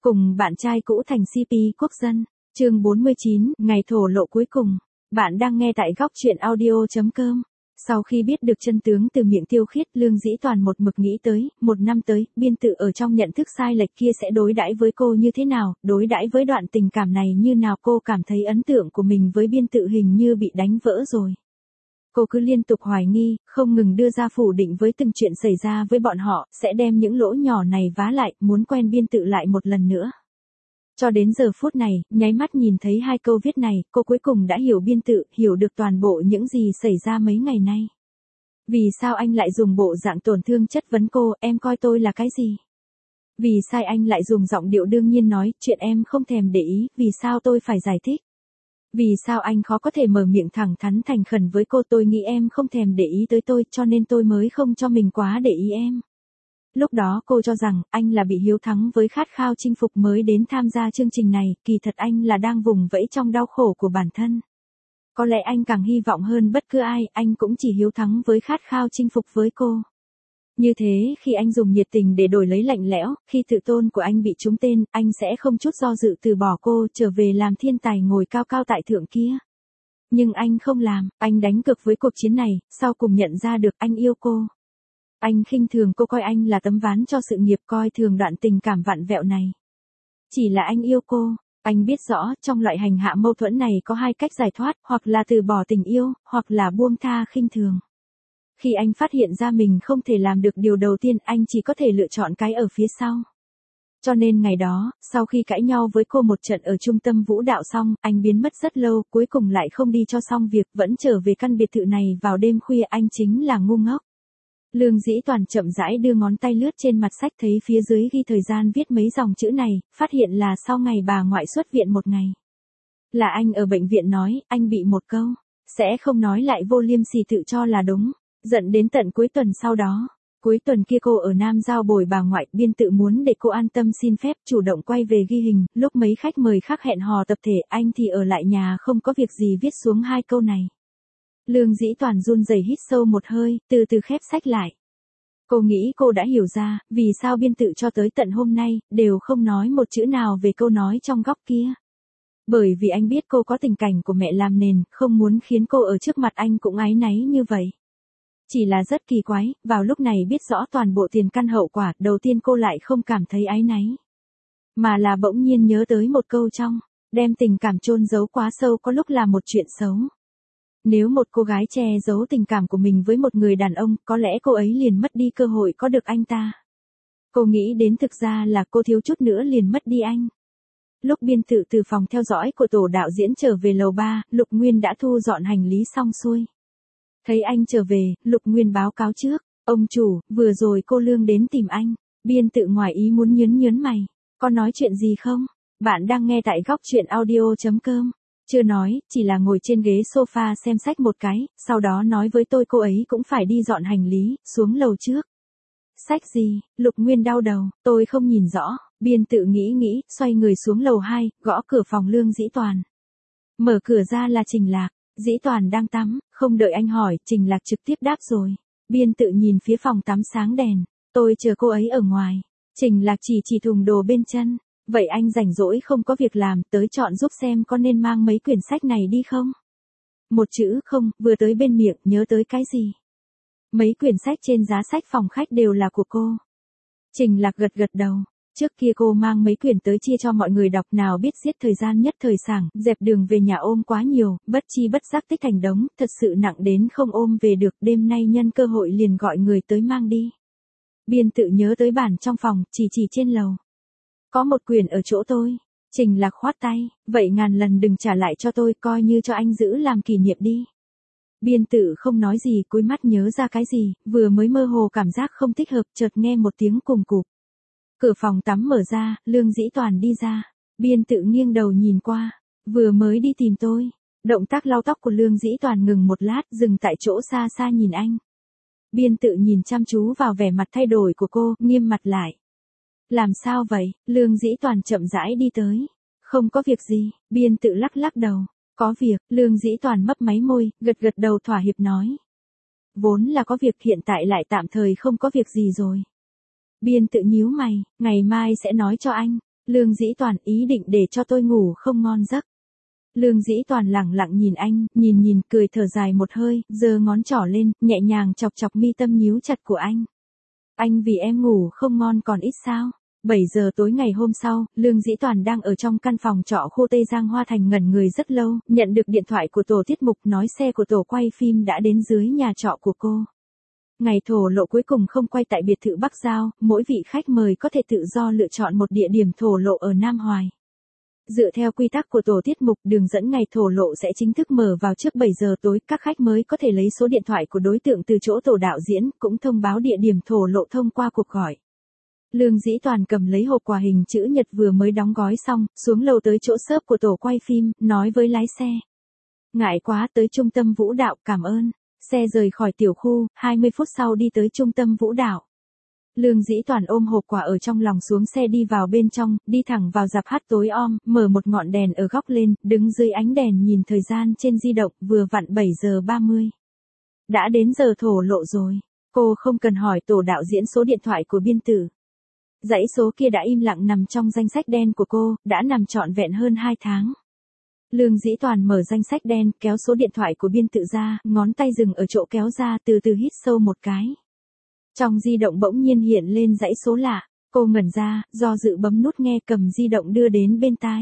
Cùng bạn trai cũ thành CP quốc dân. Chương 49, ngày thổ lộ cuối cùng. Bạn đang nghe tại góc truyện audio.com. Sau khi biết được chân tướng từ miệng Tiêu Khiết, Lương Dĩ Toàn một mực nghĩ tới, một năm tới, Biên Tự ở trong nhận thức sai lệch kia sẽ đối đãi với cô như thế nào, đối đãi với đoạn tình cảm này như nào. Cô cảm thấy ấn tượng của mình với Biên Tự hình như bị đánh vỡ rồi. Cô cứ liên tục hoài nghi, không ngừng đưa ra phủ định với từng chuyện xảy ra với bọn họ, sẽ đem những lỗ nhỏ này vá lại, muốn quen Biên Tự lại một lần nữa. Cho đến giờ phút này, nháy mắt nhìn thấy hai câu viết này, cô cuối cùng đã hiểu Biên Tự, hiểu được toàn bộ những gì xảy ra mấy ngày nay. Vì sao anh lại dùng bộ dạng tổn thương chất vấn cô, em coi tôi là cái gì? Vì sao anh lại dùng giọng điệu đương nhiên nói, chuyện em không thèm để ý, vì sao tôi phải giải thích? Vì sao anh khó có thể mở miệng thẳng thắn thành khẩn với cô, tôi nghĩ em không thèm để ý tới tôi, cho nên tôi mới không cho mình quá để ý em. Lúc đó cô cho rằng anh là bị hiếu thắng với khát khao chinh phục mới đến tham gia chương trình này, kỳ thật anh là đang vùng vẫy trong đau khổ của bản thân. Có lẽ anh càng hy vọng hơn bất cứ ai, anh cũng chỉ hiếu thắng với khát khao chinh phục với cô. Như thế, khi anh dùng nhiệt tình để đổi lấy lạnh lẽo, khi tự tôn của anh bị trúng tên, anh sẽ không chút do dự từ bỏ cô, trở về làm thiên tài ngồi cao cao tại thượng kia. Nhưng anh không làm, anh đánh cược với cuộc chiến này, sau cùng nhận ra được anh yêu cô. Anh khinh thường cô, coi anh là tấm ván cho sự nghiệp, coi thường đoạn tình cảm vặn vẹo này. Chỉ là anh yêu cô, anh biết rõ trong loại hành hạ mâu thuẫn này có hai cách giải thoát, hoặc là từ bỏ tình yêu, hoặc là buông tha khinh thường. Khi anh phát hiện ra mình không thể làm được điều đầu tiên, anh chỉ có thể lựa chọn cái ở phía sau. Cho nên ngày đó, sau khi cãi nhau với cô một trận ở trung tâm vũ đạo xong, anh biến mất rất lâu, cuối cùng lại không đi cho xong việc, vẫn trở về căn biệt thự này vào đêm khuya. Anh chính là ngu ngốc. Lương Dĩ Toàn chậm rãi đưa ngón tay lướt trên mặt sách, thấy phía dưới ghi thời gian viết mấy dòng chữ này, phát hiện là sau ngày bà ngoại xuất viện một ngày. Là anh ở bệnh viện nói, anh bị một câu, sẽ không nói lại vô liêm sỉ tự cho là đúng, giận đến tận cuối tuần sau đó. Cuối tuần kia cô ở Nam Giao bồi bà ngoại, Biên Tự muốn để cô an tâm xin phép chủ động quay về ghi hình, lúc mấy khách mời khác hẹn hò tập thể, anh thì ở lại nhà không có việc gì viết xuống hai câu này. Lương Dĩ Toàn run rẩy hít sâu một hơi, từ từ khép sách lại. Cô nghĩ cô đã hiểu ra, vì sao Biên Tự cho tới tận hôm nay, đều không nói một chữ nào về câu nói trong góc kia. Bởi vì anh biết cô có tình cảnh của mẹ làm nền, không muốn khiến cô ở trước mặt anh cũng áy náy như vậy. Chỉ là rất kỳ quái, vào lúc này biết rõ toàn bộ tiền căn hậu quả, đầu tiên cô lại không cảm thấy áy náy. Mà là bỗng nhiên nhớ tới một câu trong, đem tình cảm chôn giấu quá sâu có lúc là một chuyện xấu. Nếu một cô gái che giấu tình cảm của mình với một người đàn ông, có lẽ cô ấy liền mất đi cơ hội có được anh ta. Cô nghĩ đến thực ra là cô thiếu chút nữa liền mất đi anh. Lúc Biên Tự từ phòng theo dõi của tổ đạo diễn trở về lầu 3, Lục Nguyên đã thu dọn hành lý xong xuôi. Thấy anh trở về, Lục Nguyên báo cáo trước, ông chủ, vừa rồi cô Lương đến tìm anh. Biên Tự ngoài ý muốn nhớn mày, có nói chuyện gì không? Bạn đang nghe tại góc truyện audio.com. Chưa nói, chỉ là ngồi trên ghế sofa xem sách một cái, sau đó nói với tôi cô ấy cũng phải đi dọn hành lý, xuống lầu trước. Sách gì? Lục Nguyên đau đầu, tôi không nhìn rõ. Biên Tự nghĩ, xoay người xuống lầu 2, gõ cửa phòng Lương Dĩ Toàn. Mở cửa ra là Trình Lạc. Dĩ Toàn đang tắm, không đợi anh hỏi, Trình Lạc trực tiếp đáp rồi. Biên Tự nhìn phía phòng tắm sáng đèn, tôi chờ cô ấy ở ngoài. Trình Lạc chỉ thùng đồ bên chân. Vậy anh rảnh rỗi không có việc làm, tới chọn giúp xem có nên mang mấy quyển sách này đi không? Một chữ không, vừa tới bên miệng, nhớ tới cái gì? Mấy quyển sách trên giá sách phòng khách đều là của cô. Trình Lạc gật đầu. Trước kia cô mang mấy quyển tới chia cho mọi người đọc, nào biết giết thời gian nhất thời sảng, dẹp đường về nhà ôm quá nhiều, bất chi bất giác tích thành đống, thật sự nặng đến không ôm về được, đêm nay nhân cơ hội liền gọi người tới mang đi. Biên Tự nhớ tới bản trong phòng, chỉ trên lầu. Có một quyển ở chỗ tôi. Trình Lạc khoát tay, vậy ngàn lần đừng trả lại cho tôi, coi như cho anh giữ làm kỷ niệm đi. Biên Tự không nói gì, cúi mắt nhớ ra cái gì, vừa mới mơ hồ cảm giác không thích hợp, chợt nghe một tiếng cùm cụp. Cửa phòng tắm mở ra, Lương Dĩ Toàn đi ra. Biên Tự nghiêng đầu nhìn qua, vừa mới đi tìm tôi. Động tác lau tóc của Lương Dĩ Toàn ngừng một lát, dừng tại chỗ xa xa nhìn anh. Biên Tự nhìn chăm chú vào vẻ mặt thay đổi của cô, nghiêm mặt lại. Làm sao vậy? Lương Dĩ Toàn chậm rãi đi tới. Không có việc gì. Biên Tự lắc đầu. Có việc. Lương Dĩ Toàn mấp máy môi, gật đầu thỏa hiệp nói. Vốn là có việc, hiện tại lại tạm thời không có việc gì rồi. Biên Tự nhíu mày, ngày mai sẽ nói cho anh. Lương Dĩ Toàn ý định để cho tôi ngủ không ngon giấc. Lương Dĩ Toàn lẳng lặng nhìn anh, nhìn cười thở dài một hơi, giơ ngón trỏ lên, nhẹ nhàng chọc chọc mi tâm nhíu chặt của anh. Anh vì em ngủ không ngon còn ít sao? 7 giờ tối ngày hôm sau, Lương Dĩ Toàn đang ở trong căn phòng trọ khu Tây Giang Hoa Thành ngẩn người rất lâu, nhận được điện thoại của tổ tiết mục nói xe của tổ quay phim đã đến dưới nhà trọ của cô. Ngày thổ lộ cuối cùng không quay tại biệt thự Bắc Giao, mỗi vị khách mời có thể tự do lựa chọn một địa điểm thổ lộ ở Nam Hoài. Dựa theo quy tắc của tổ tiết mục, đường dẫn ngày thổ lộ sẽ chính thức mở vào trước 7 giờ tối, các khách mới có thể lấy số điện thoại của đối tượng từ chỗ tổ đạo diễn, cũng thông báo địa điểm thổ lộ thông qua cuộc gọi. Lương Dĩ Toàn cầm lấy hộp quà hình chữ nhật vừa mới đóng gói xong, xuống lầu tới chỗ xốp của tổ quay phim, nói với lái xe. Ngại quá, tới trung tâm vũ đạo, cảm ơn. Xe rời khỏi tiểu khu, 20 phút sau đi tới trung tâm vũ đạo. Lương Dĩ Toàn ôm hộp quà ở trong lòng xuống xe đi vào bên trong, đi thẳng vào rạp hát tối om, mở một ngọn đèn ở góc lên, đứng dưới ánh đèn nhìn thời gian trên di động, vừa vặn 7 giờ 30. Đã đến giờ thổ lộ rồi. Cô không cần hỏi tổ đạo diễn số điện thoại của biên tử. Dãy số kia đã im lặng nằm trong danh sách đen của cô, đã nằm trọn vẹn hơn 2 tháng. Lương Dĩ Toàn mở danh sách đen, kéo số điện thoại của biên tự ra, ngón tay dừng ở chỗ kéo ra, từ từ hít sâu một cái. Trong di động bỗng nhiên hiện lên dãy số lạ, cô ngẩn ra, do dự bấm nút nghe, cầm di động đưa đến bên tai.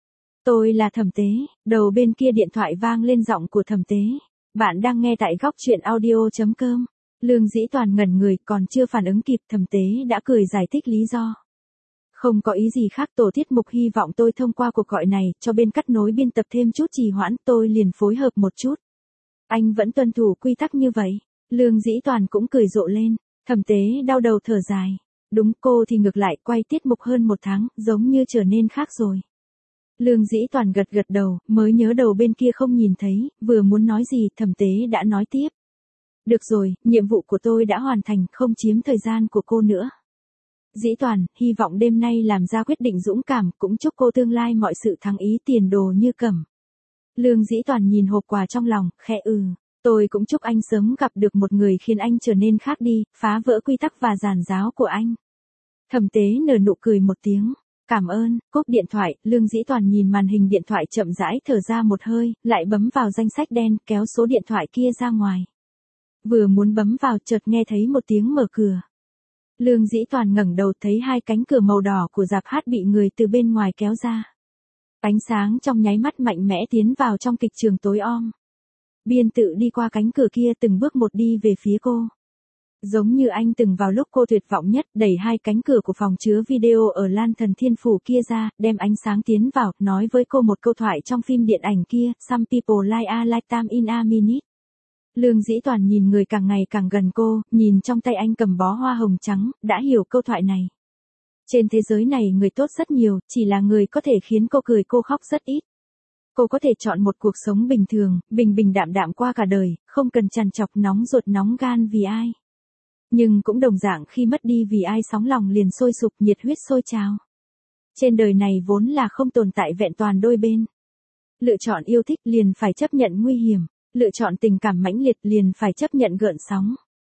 Tôi là Thẩm Tế, đầu bên kia điện thoại vang lên giọng của Thẩm Tế. Bạn đang nghe tại góc truyện audio.com. Lương Dĩ Toàn ngẩn người, còn chưa phản ứng kịp, Thẩm Tế đã cười giải thích lý do. Không có ý gì khác, tổ tiết mục hy vọng tôi thông qua cuộc gọi này, cho bên cắt nối biên tập thêm chút trì hoãn, tôi liền phối hợp một chút. Anh vẫn tuân thủ quy tắc như vậy. Lương Dĩ Toàn cũng cười rộ lên. Thẩm Tế đau đầu thở dài. Đúng, cô thì ngược lại, quay tiết mục hơn 1 tháng, giống như trở nên khác rồi. Lương Dĩ Toàn gật đầu, mới nhớ đầu bên kia không nhìn thấy, vừa muốn nói gì, Thẩm Tế đã nói tiếp. Được rồi, nhiệm vụ của tôi đã hoàn thành, không chiếm thời gian của cô nữa. Dĩ Toàn, hy vọng đêm nay làm ra quyết định dũng cảm, cũng chúc cô tương lai mọi sự thắng ý, tiền đồ như cẩm. Lương Dĩ Toàn nhìn hộp quà trong lòng, khẽ tôi cũng chúc anh sớm gặp được một người khiến anh trở nên khác đi, phá vỡ quy tắc và giàn giáo của anh. Thẩm Tế nở nụ cười một tiếng. Cảm ơn, cúp điện thoại, Lương Dĩ Toàn nhìn màn hình điện thoại chậm rãi thở ra một hơi, lại bấm vào danh sách đen, kéo số điện thoại kia ra ngoài. Vừa muốn bấm vào, chợt nghe thấy một tiếng mở cửa. Lương Dĩ Toàn ngẩng đầu thấy 2 cánh cửa màu đỏ của rạp hát bị người từ bên ngoài kéo ra. Ánh sáng trong nháy mắt mạnh mẽ tiến vào trong kịch trường tối om. Biên tự đi qua cánh cửa kia từng bước một đi về phía cô. Giống như anh từng vào lúc cô tuyệt vọng nhất, đẩy 2 cánh cửa của phòng chứa video ở Lan Thần Thiên Phủ kia ra, đem ánh sáng tiến vào, nói với cô một câu thoại trong phim điện ảnh kia, Some people like a lifetime in a minute. Lương Dĩ Toàn nhìn người càng ngày càng gần cô, nhìn trong tay anh cầm bó hoa hồng trắng, đã hiểu câu thoại này. Trên thế giới này người tốt rất nhiều, chỉ là người có thể khiến cô cười cô khóc rất ít. Cô có thể chọn một cuộc sống bình thường, bình đạm đạm qua cả đời, không cần trằn trọc nóng ruột nóng gan vì ai. Nhưng cũng đồng dạng khi mất đi vì ai sóng lòng liền sôi sục, nhiệt huyết sôi trào. Trên đời này vốn là không tồn tại vẹn toàn đôi bên. Lựa chọn yêu thích liền phải chấp nhận nguy hiểm. Lựa chọn tình cảm mãnh liệt liền phải chấp nhận gợn sóng.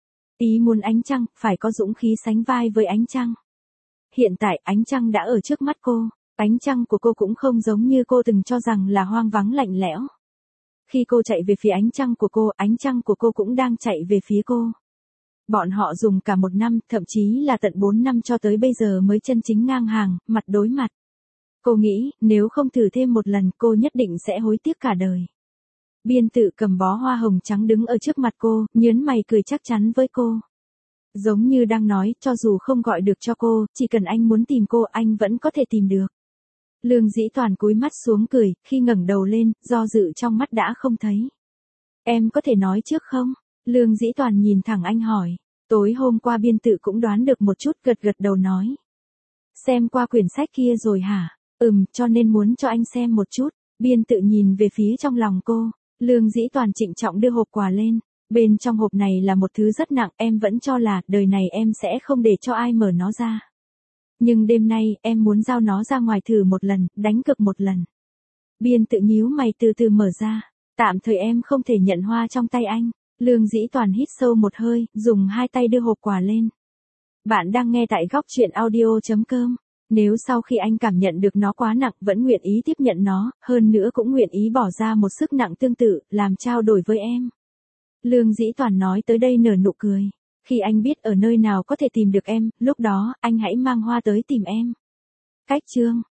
Ý muốn ánh trăng, phải có dũng khí sánh vai với ánh trăng. Hiện tại ánh trăng đã ở trước mắt cô. Ánh trăng của cô cũng không giống như cô từng cho rằng là hoang vắng lạnh lẽo. Khi cô chạy về phía ánh trăng của cô cũng đang chạy về phía cô. Bọn họ dùng cả 1 năm, thậm chí là tận 4 năm cho tới bây giờ mới chân chính ngang hàng, mặt đối mặt. Cô nghĩ, nếu không thử thêm một lần, cô nhất định sẽ hối tiếc cả đời. Biên tự cầm bó hoa hồng trắng đứng ở trước mặt cô, nhớn mày cười chắc chắn với cô. Giống như đang nói, cho dù không gọi được cho cô, chỉ cần anh muốn tìm cô, anh vẫn có thể tìm được. Lương Dĩ Toàn cúi mắt xuống cười, khi ngẩng đầu lên, do dự trong mắt đã không thấy. Em có thể nói trước không? Lương Dĩ Toàn nhìn thẳng anh hỏi. Tối hôm qua biên tự cũng đoán được một chút, gật đầu nói. Xem qua quyển sách kia rồi hả? Cho nên muốn cho anh xem một chút. Biên tự nhìn về phía trong lòng cô. Lương Dĩ Toàn trịnh trọng đưa hộp quà lên. Bên trong hộp này là một thứ rất nặng, em vẫn cho là, đời này em sẽ không để cho ai mở nó ra. Nhưng đêm nay, em muốn giao nó ra ngoài thử một lần, đánh cược một lần. Biên tự nhíu mày từ từ mở ra. Tạm thời em không thể nhận hoa trong tay anh. Lương Dĩ Toàn hít sâu một hơi, dùng 2 tay đưa hộp quà lên. Bạn đang nghe tại góc truyện audio.com. Nếu sau khi anh cảm nhận được nó quá nặng vẫn nguyện ý tiếp nhận nó, hơn nữa cũng nguyện ý bỏ ra một sức nặng tương tự, làm trao đổi với em. Lương Dĩ Toàn nói tới đây nở nụ cười. Khi anh biết ở nơi nào có thể tìm được em, lúc đó, anh hãy mang hoa tới tìm em. Cách chương